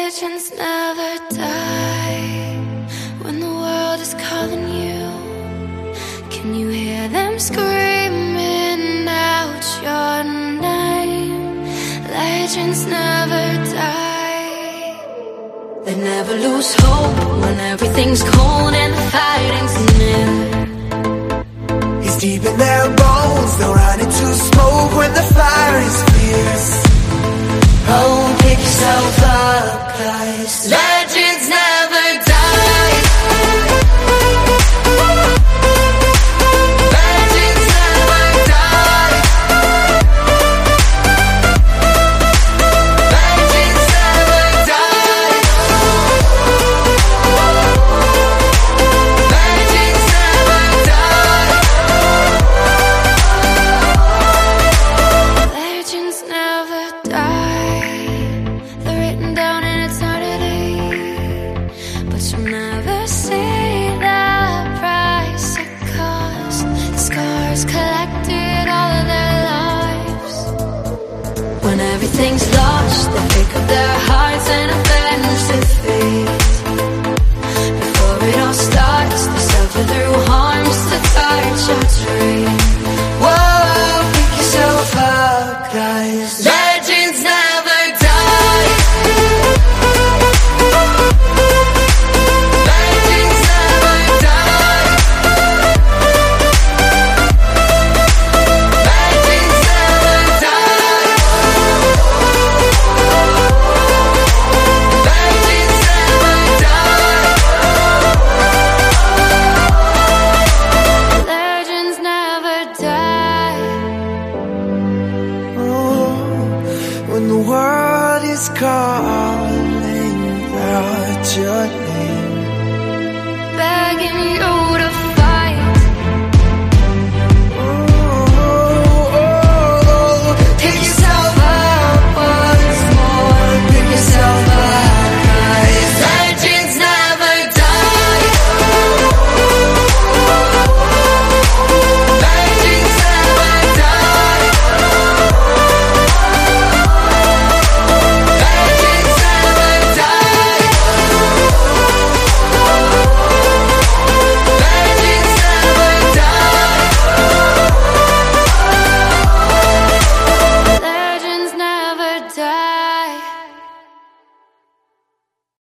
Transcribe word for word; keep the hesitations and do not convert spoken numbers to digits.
Legends never die when the world is calling you. Can you hear them screaming out your name? Legends never die. They never lose hope when everything's cold and the fighting's near. It's deep in their bones, they'll run into smoke when the fire is fierce. Oh, pick yourself up, guys. Legends never die. Legends never die. Legends never die. Legends never die. Legends never die. They're written down in eternity, but you'll never see the price it cost. The scars collected all of their lives. When everything's lost, they pick up their hearts and avenge defeat. Before it all starts, they suffer through harms to touch your dream. Whoa, pick yourself up, guys. Legends never die. Legends never die. Legends never die. Legends never die. Legends never die. Oh, when the world is calling out your name. Begging you to